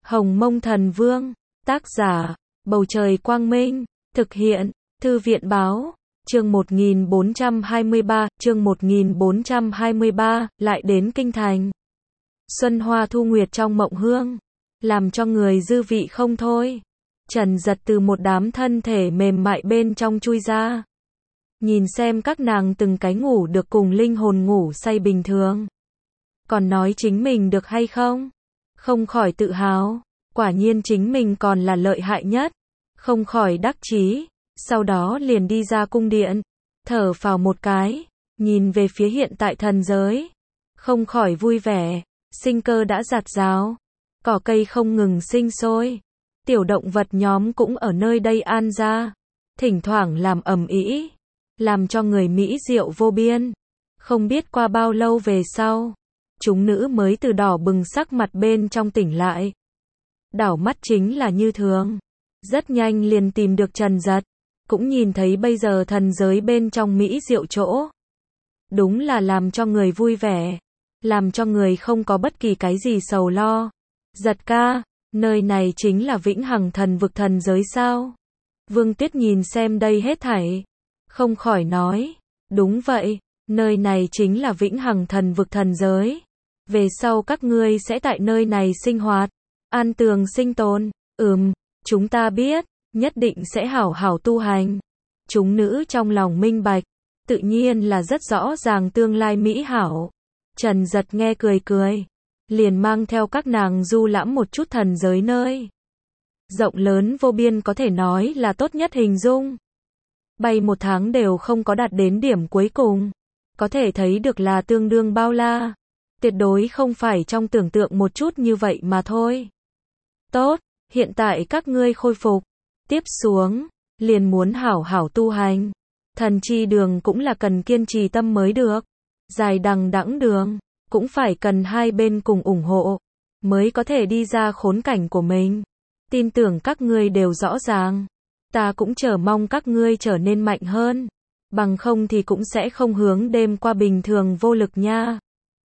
Hồng Mông Thần Vương, tác giả, Bầu Trời Quang Minh, thực hiện, Thư viện Báo, chương 1423, lại đến Kinh Thành. Xuân Hoa Thu Nguyệt trong mộng hương, làm cho người dư vị không thôi. Trần Giật từ một đám thân thể mềm mại bên trong chui ra. Nhìn xem các nàng từng cái ngủ được cùng linh hồn ngủ say bình thường. Còn nói chính mình được hay không? Không khỏi tự hào, quả nhiên chính mình còn là lợi hại nhất. Không khỏi đắc chí, sau đó liền đi ra cung điện, thở phào một cái, nhìn về phía hiện tại thần giới. Không khỏi vui vẻ, sinh cơ đã rạt rào, cỏ cây không ngừng sinh sôi, tiểu động vật nhóm cũng ở nơi đây an ra, thỉnh thoảng làm ầm ĩ, làm cho người mỹ diệu vô biên. Không biết qua bao lâu về sau, chúng nữ mới từ đỏ bừng sắc mặt bên trong tỉnh lại. Đảo mắt chính là như thường, rất nhanh liền tìm được Trần Giật, cũng nhìn thấy bây giờ thần giới bên trong mỹ diệu chỗ. Đúng là làm cho người vui vẻ, làm cho người không có bất kỳ cái gì sầu lo. Giật ca, nơi này chính là vĩnh hằng thần vực thần giới sao? Vương Tuyết nhìn xem đây hết thảy, không khỏi nói, đúng vậy, nơi này chính là vĩnh hằng thần vực thần giới. Về sau các ngươi sẽ tại nơi này sinh hoạt, an tường sinh tồn. Chúng ta biết, nhất định sẽ hảo hảo tu hành. Chúng nữ trong lòng minh bạch, tự nhiên là rất rõ ràng tương lai mỹ hảo. Trần Giật nghe cười cười, liền mang theo các nàng du lãm một chút thần giới nơi rộng lớn vô biên, có thể nói là tốt nhất hình dung. Bay một tháng đều không có đạt đến điểm cuối cùng, có thể thấy được là tương đương bao la, tuyệt đối không phải trong tưởng tượng một chút như vậy mà thôi. Tốt, hiện tại các ngươi khôi phục, tiếp xuống liền muốn hảo hảo tu hành. Thần chi đường cũng là cần kiên trì tâm mới được, dài đằng đẵng đường cũng phải cần hai bên cùng ủng hộ, mới có thể đi ra khốn cảnh của mình. Tin tưởng các ngươi đều rõ ràng, ta cũng chờ mong các ngươi trở nên mạnh hơn, bằng không thì cũng sẽ không hướng đêm qua bình thường vô lực nha.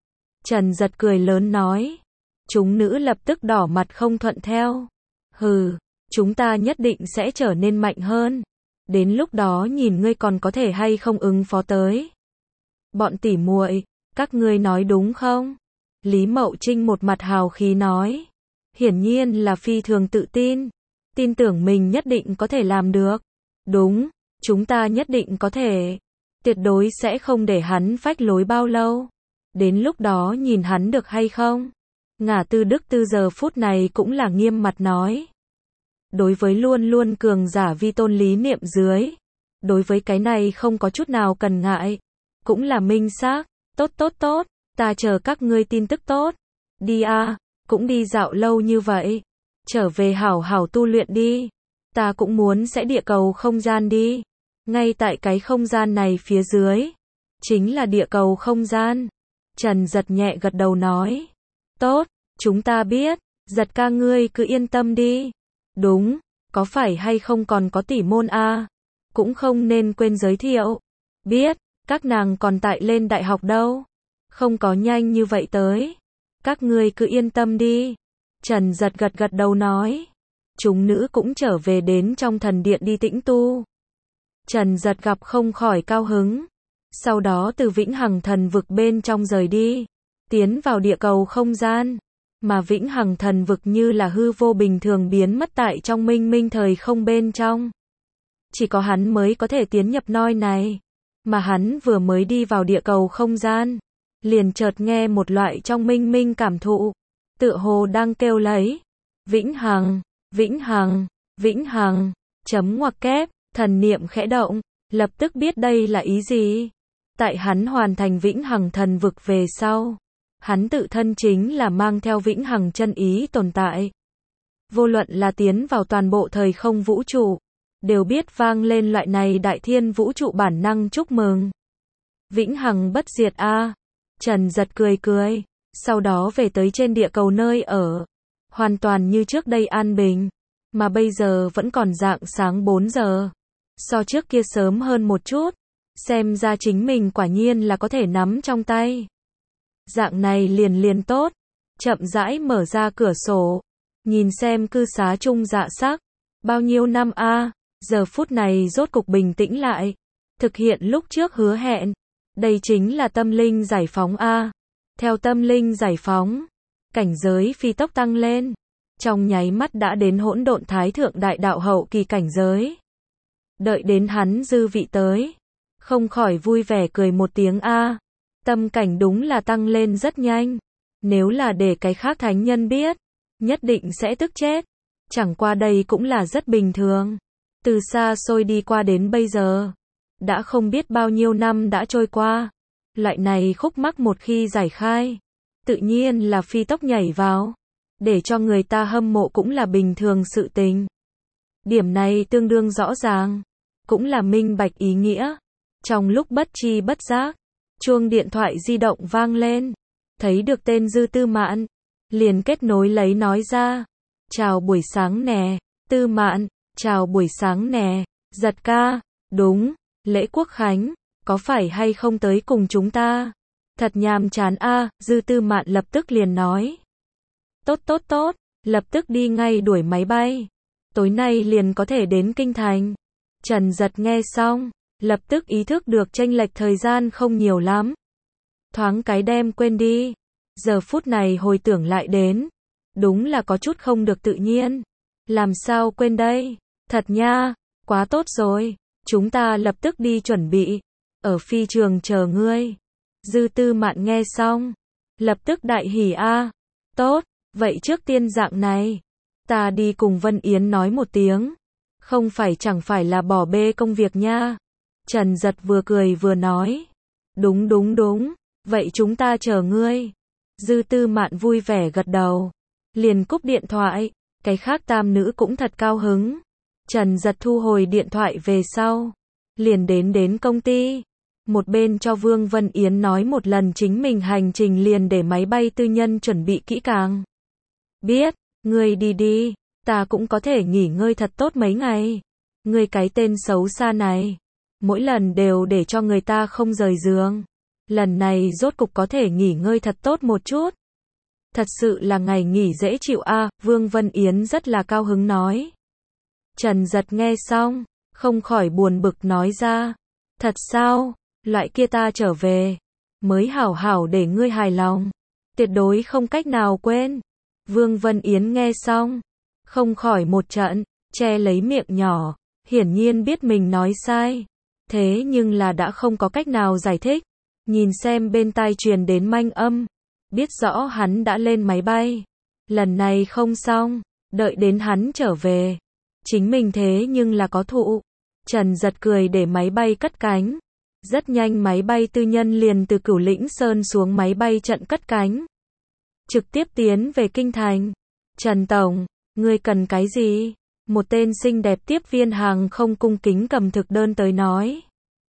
Trần Giật cười lớn nói. Chúng nữ lập tức đỏ mặt không thuận theo. Hừ, chúng ta nhất định sẽ trở nên mạnh hơn, đến lúc đó nhìn ngươi còn có thể hay không ứng phó tới. Bọn tỉ muội, các ngươi nói đúng không? Lý Mậu Trinh một mặt hào khí nói, hiển nhiên là phi thường tự tin, tin tưởng mình nhất định có thể làm được. Đúng, chúng ta nhất định có thể, tuyệt đối sẽ không để hắn phách lối bao lâu, đến lúc đó nhìn hắn được hay không. Ngả Tư Đức Tư giờ phút này cũng là nghiêm mặt nói, đối với luôn luôn cường giả vi tôn lý niệm dưới, đối với cái này không có chút nào cần ngại, cũng là minh xác. Tốt, ta chờ các ngươi tin tức tốt. Đi a, cũng đi dạo lâu như vậy, trở về hảo hảo tu luyện đi. Ta cũng muốn sẽ địa cầu không gian đi. Ngay tại cái không gian này phía dưới, chính là địa cầu không gian. Trần Giật nhẹ gật đầu nói, tốt, chúng ta biết, Giật ca ngươi cứ yên tâm đi. Đúng, có phải hay không còn có tỷ môn a? Cũng không nên quên giới thiệu. Biết, các nàng còn tại lên đại học đâu, không có nhanh như vậy tới. Các ngươi cứ yên tâm đi. Trần Giật gật gật đầu nói. Chúng nữ cũng trở về đến trong thần điện đi tĩnh tu. Trần Giật gặp không khỏi cao hứng. Sau đó từ vĩnh hằng thần vực bên trong rời đi, tiến vào địa cầu không gian. Mà vĩnh hằng thần vực như là hư vô bình thường biến mất tại trong minh minh thời không bên trong. Chỉ có hắn mới có thể tiến nhập nơi này. Mà hắn vừa mới đi vào địa cầu không gian, liền chợt nghe một loại trong minh minh cảm thụ, tựa hồ đang kêu lấy, vĩnh hằng, vĩnh hằng, vĩnh hằng, chấm ngoặc kép, thần niệm khẽ động, lập tức biết đây là ý gì. Tại hắn hoàn thành vĩnh hằng thần vực về sau, hắn tự thân chính là mang theo vĩnh hằng chân ý tồn tại. Vô luận là tiến vào toàn bộ thời không vũ trụ, đều biết vang lên loại này đại thiên vũ trụ bản năng chúc mừng. Vĩnh hằng bất diệt a. Trần Giật cười cười, sau đó về tới trên địa cầu nơi ở, hoàn toàn như trước đây an bình, mà bây giờ vẫn còn rạng sáng 4 giờ. So trước kia sớm hơn một chút, xem ra chính mình quả nhiên là có thể nắm trong tay. Dạng này liền tốt, chậm rãi mở ra cửa sổ, Nhìn xem cư xá chung dạ sắc. Bao nhiêu năm a, giờ phút này rốt cục bình tĩnh lại. Thực hiện lúc trước hứa hẹn. Đây chính là tâm linh giải phóng a. Theo tâm linh giải phóng, cảnh giới phi tốc tăng lên. Trong nháy mắt đã đến hỗn độn thái thượng đại đạo hậu kỳ cảnh giới. Đợi đến hắn dư vị tới, không khỏi vui vẻ cười một tiếng a. Tâm cảnh đúng là tăng lên rất nhanh. Nếu là để cái khác thánh nhân biết, nhất định sẽ tức chết. Chẳng qua đây cũng là rất bình thường. Từ xa xôi đi qua đến bây giờ, đã không biết bao nhiêu năm đã trôi qua. Loại này khúc mắc một khi giải khai, tự nhiên là phi tốc nhảy vào. Để cho người ta hâm mộ cũng là bình thường sự tình. Điểm này tương đương rõ ràng, cũng là minh bạch ý nghĩa. Trong lúc bất tri bất giác, chuông điện thoại di động vang lên. Thấy được tên Dư Tư Mạn, liền kết nối lấy nói ra. Chào buổi sáng nè, Tư Mạn, chào buổi sáng nè, Giật ca, đúng, lễ quốc khánh, có phải hay không tới cùng chúng ta? Thật nhàm chán a, Dư Tư Mạn lập tức liền nói. Tốt, lập tức đi ngay đuổi máy bay. Tối nay liền có thể đến Kinh Thành. Trần Giật nghe xong, lập tức ý thức được chênh lệch thời gian không nhiều lắm. Thoáng cái đem quên đi. Giờ phút này hồi tưởng lại đến, đúng là có chút không được tự nhiên. Làm sao quên đây? Thật nha, quá tốt rồi. Chúng ta lập tức đi chuẩn bị. Ở phi trường chờ ngươi. Dư Tư Mạn nghe xong, lập tức đại hỉ a. Tốt, vậy trước tiên dạng này, ta đi cùng Vân Yến nói một tiếng. Không phải chẳng phải là bỏ bê công việc nha. Trần Giật vừa cười vừa nói. Đúng, vậy chúng ta chờ ngươi. Dư Tư Mạn vui vẻ gật đầu, liền cúp điện thoại. Cái khác tam nữ cũng thật cao hứng. Trần Giật thu hồi điện thoại về sau, liền đến công ty. Một bên cho Vương Vân Yến nói một lần chính mình hành trình, liền để máy bay tư nhân chuẩn bị kỹ càng. Biết, ngươi đi, ta cũng có thể nghỉ ngơi thật tốt mấy ngày. Ngươi cái tên xấu xa này, mỗi lần đều để cho người ta không rời giường. Lần này rốt cục có thể nghỉ ngơi thật tốt một chút. Thật sự là ngày nghỉ dễ chịu a, Vương Vân Yến rất là cao hứng nói. Trần Giật nghe xong, không khỏi buồn bực nói ra. Thật sao, loại kia ta trở về, mới hảo hảo để ngươi hài lòng. Tuyệt đối không cách nào quên. Vương Vân Yến nghe xong, không khỏi một trận, che lấy miệng nhỏ, hiển nhiên biết mình nói sai. Thế nhưng là đã không có cách nào giải thích. Nhìn xem bên tai truyền đến manh âm, biết rõ hắn đã lên máy bay. Lần này không xong, đợi đến hắn trở về, chính mình thế nhưng là có thụ. Trần Giật cười để máy bay cất cánh. Rất nhanh máy bay tư nhân liền từ Cửu Lĩnh Sơn xuống máy bay trận cất cánh. Trực tiếp tiến về Kinh Thành. Trần Tổng, ngươi cần cái gì? Một tên xinh đẹp tiếp viên hàng không cung kính cầm thực đơn tới nói.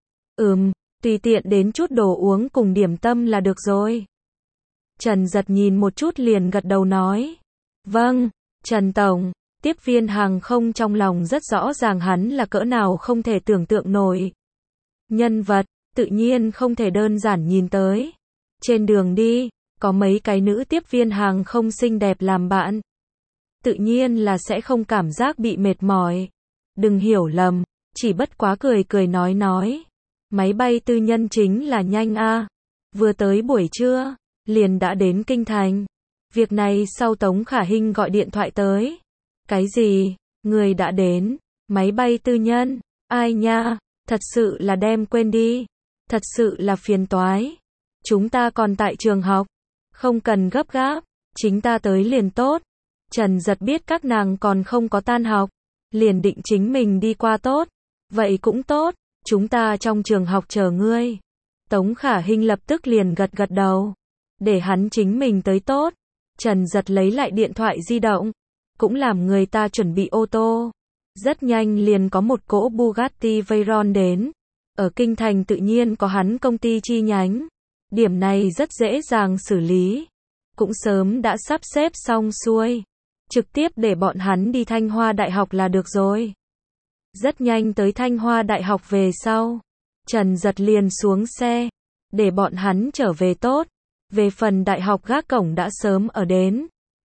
Tùy tiện đến chút đồ uống cùng điểm tâm là được rồi. Trần Giật nhìn một chút liền gật đầu nói. Vâng, Trần Tổng. Tiếp viên hàng không trong lòng rất rõ ràng hắn là cỡ nào không thể tưởng tượng nổi. Nhân vật, tự nhiên không thể đơn giản nhìn tới. Trên đường đi, có mấy cái nữ tiếp viên hàng không xinh đẹp làm bạn. Tự nhiên là sẽ không cảm giác bị mệt mỏi. Đừng hiểu lầm, chỉ bất quá cười nói. Máy bay tư nhân chính là nhanh a. Vừa tới buổi trưa, liền đã đến Kinh Thành. Việc này sau Tống Khả Hinh gọi điện thoại tới. Cái gì? Người đã đến? Máy bay tư nhân? Ai nha? Thật sự là đem quên đi. Thật sự là phiền toái. Chúng ta còn tại trường học. Không cần gấp gáp. Chính ta tới liền tốt. Trần Giật biết các nàng còn không có tan học. Liền định chính mình đi qua tốt. Vậy cũng tốt. Chúng ta trong trường học chờ ngươi. Tống Khả Hinh lập tức liền gật đầu. Để hắn chính mình tới tốt. Trần Giật lấy lại điện thoại di động. Cũng làm người ta chuẩn bị ô tô. Rất nhanh liền có một cỗ Bugatti Veyron đến. Ở Kinh Thành tự nhiên có hắn công ty chi nhánh. Điểm này rất dễ dàng xử lý. Cũng sớm đã sắp xếp xong xuôi. Trực tiếp để bọn hắn đi Thanh Hoa Đại học là được rồi. Rất nhanh tới Thanh Hoa Đại học về sau. Trần Giật liền xuống xe. Để bọn hắn trở về tốt. Về phần đại học gác cổng đã sớm ở đến.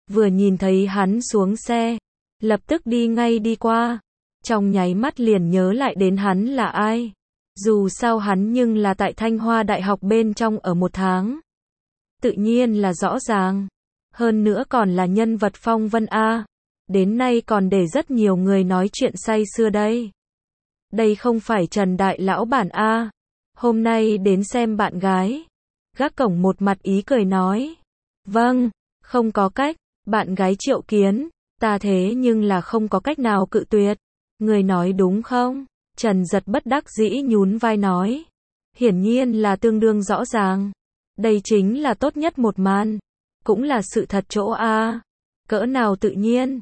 vừa nhìn thấy hắn xuống xe, lập tức đi ngay đi qua, trong nháy mắt liền nhớ lại đến hắn là ai. Dù sao hắn nhưng là tại Thanh Hoa Đại học bên trong ở 1 tháng. Tự nhiên là rõ ràng. Hơn nữa còn là nhân vật phong vân A. Đến nay còn để rất nhiều người nói chuyện say sưa đây. Đây không phải Trần Đại Lão bản A. Hôm nay đến xem bạn gái. Gác cổng một mặt ý cười nói. Vâng, không có cách, bạn gái Triệu Kiến, ta thế nhưng là không có cách nào cự tuyệt. Người nói đúng không? Trần Giật bất đắc dĩ nhún vai nói. Hiển nhiên là tương đương rõ ràng. Đây chính là tốt nhất một màn. Cũng là sự thật chỗ A. Cỡ nào tự nhiên.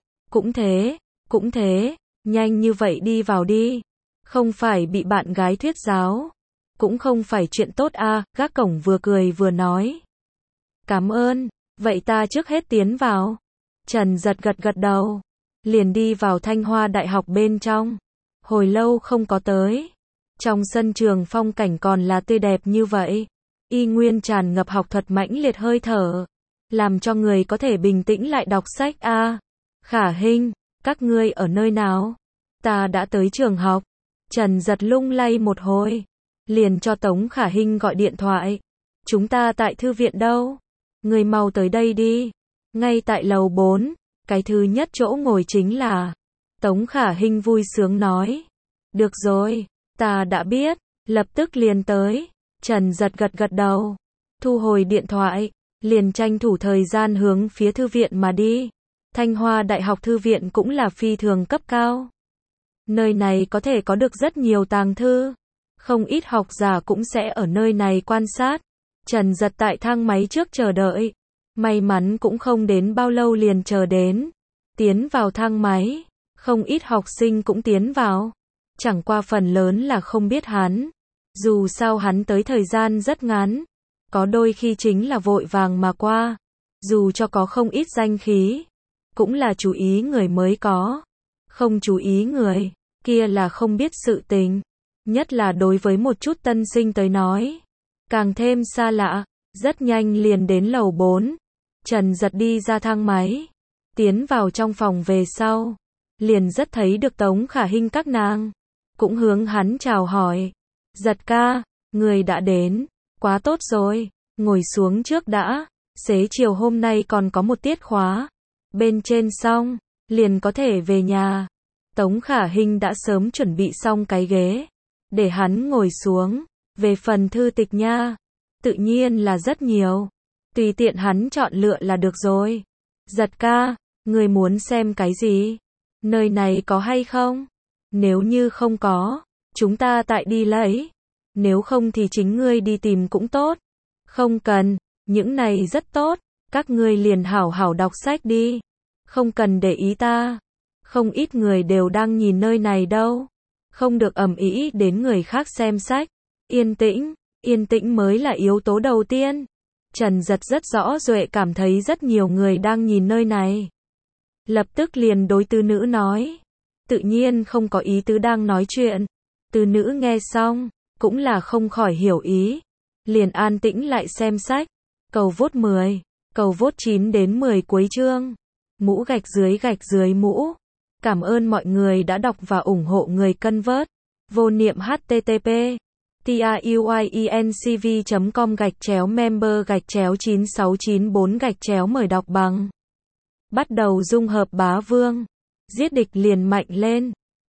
Cũng thế. Nhanh như vậy đi vào đi. Không phải bị bạn gái thuyết giáo. Cũng không phải chuyện tốt A. Gác cổng vừa cười vừa nói. Cảm ơn. Vậy ta trước hết tiến vào. Trần Giật gật đầu. Liền đi vào Thanh Hoa Đại học bên trong. Hồi lâu không có tới. Trong sân trường phong cảnh còn là tươi đẹp như vậy. Y nguyên tràn ngập học thuật mãnh liệt hơi thở. Làm cho người có thể bình tĩnh lại đọc sách A. Khả Hinh, các ngươi ở nơi nào? Ta đã tới trường học. Trần Giật lung lay một hồi. Liền cho Tống Khả Hinh gọi điện thoại. Chúng ta tại thư viện đâu? Người mau tới đây đi. Ngay tại lầu 4. Cái thứ nhất chỗ ngồi chính là. Tống Khả Hinh vui sướng nói. Được rồi, ta đã biết. Lập tức liền tới. Trần Giật gật đầu. Thu hồi điện thoại. Liền tranh thủ thời gian hướng phía thư viện mà đi. Thanh Hoa Đại học thư viện cũng là phi thường cấp cao. Nơi này có thể có được rất nhiều tàng thư. Không ít học giả cũng sẽ ở nơi này quan sát. Trần Giật tại thang máy trước chờ đợi. May mắn cũng không đến bao lâu liền chờ đến. Tiến vào thang máy. Không ít học sinh cũng tiến vào. Chẳng qua phần lớn là không biết hắn. Dù sao hắn tới thời gian rất ngắn. Có đôi khi chính là vội vàng mà qua. Dù cho có không ít danh khí. Cũng là chú ý người mới có. Không chú ý người. Kia là không biết sự tình. Nhất là đối với một chút tân sinh tới nói. Càng thêm xa lạ. Rất nhanh liền đến lầu 4. Trần Giật đi ra thang máy. Tiến vào trong phòng về sau. Liền rất thấy được Tống Khả Hinh các nàng. Cũng hướng hắn chào hỏi. Giật ca, người đã đến. Quá tốt rồi. Ngồi xuống trước đã. Xế chiều hôm nay còn có một tiết khóa. Bên trên xong. Liền có thể về nhà. Tống Khả Hinh đã sớm chuẩn bị xong cái ghế. Để hắn ngồi xuống. Về phần thư tịch nha. Tự nhiên là rất nhiều. Tùy tiện hắn chọn lựa là được rồi. Giật ca, người muốn xem cái gì? Nơi này có hay không? Nếu như không có, chúng ta tại đi lấy. Nếu không thì chính ngươi đi tìm cũng tốt. Không cần, những này rất tốt. Các ngươi liền hảo hảo đọc sách đi. Không cần để ý ta. Không ít người đều đang nhìn nơi này đâu. Không được ầm ĩ đến người khác xem sách. Yên tĩnh mới là yếu tố đầu tiên. Trần Giật rất rõ Duệ cảm thấy rất nhiều người đang nhìn nơi này. Lập tức liền đối từ nữ nói. Tự nhiên không có ý tứ đang nói chuyện. Từ nữ nghe xong, cũng là không khỏi hiểu ý. Liền an tĩnh lại xem sách. Cầu vote 10, cầu vote 9 đến 10 cuối chương. Mũ gạch dưới mũ. Cảm ơn mọi người đã đọc và ủng hộ người cân vớt. Vô niệm http truyencv.com/member/9694 mời đọc bằng. Bắt đầu dung hợp bá vương. Giết địch liền mạnh lên.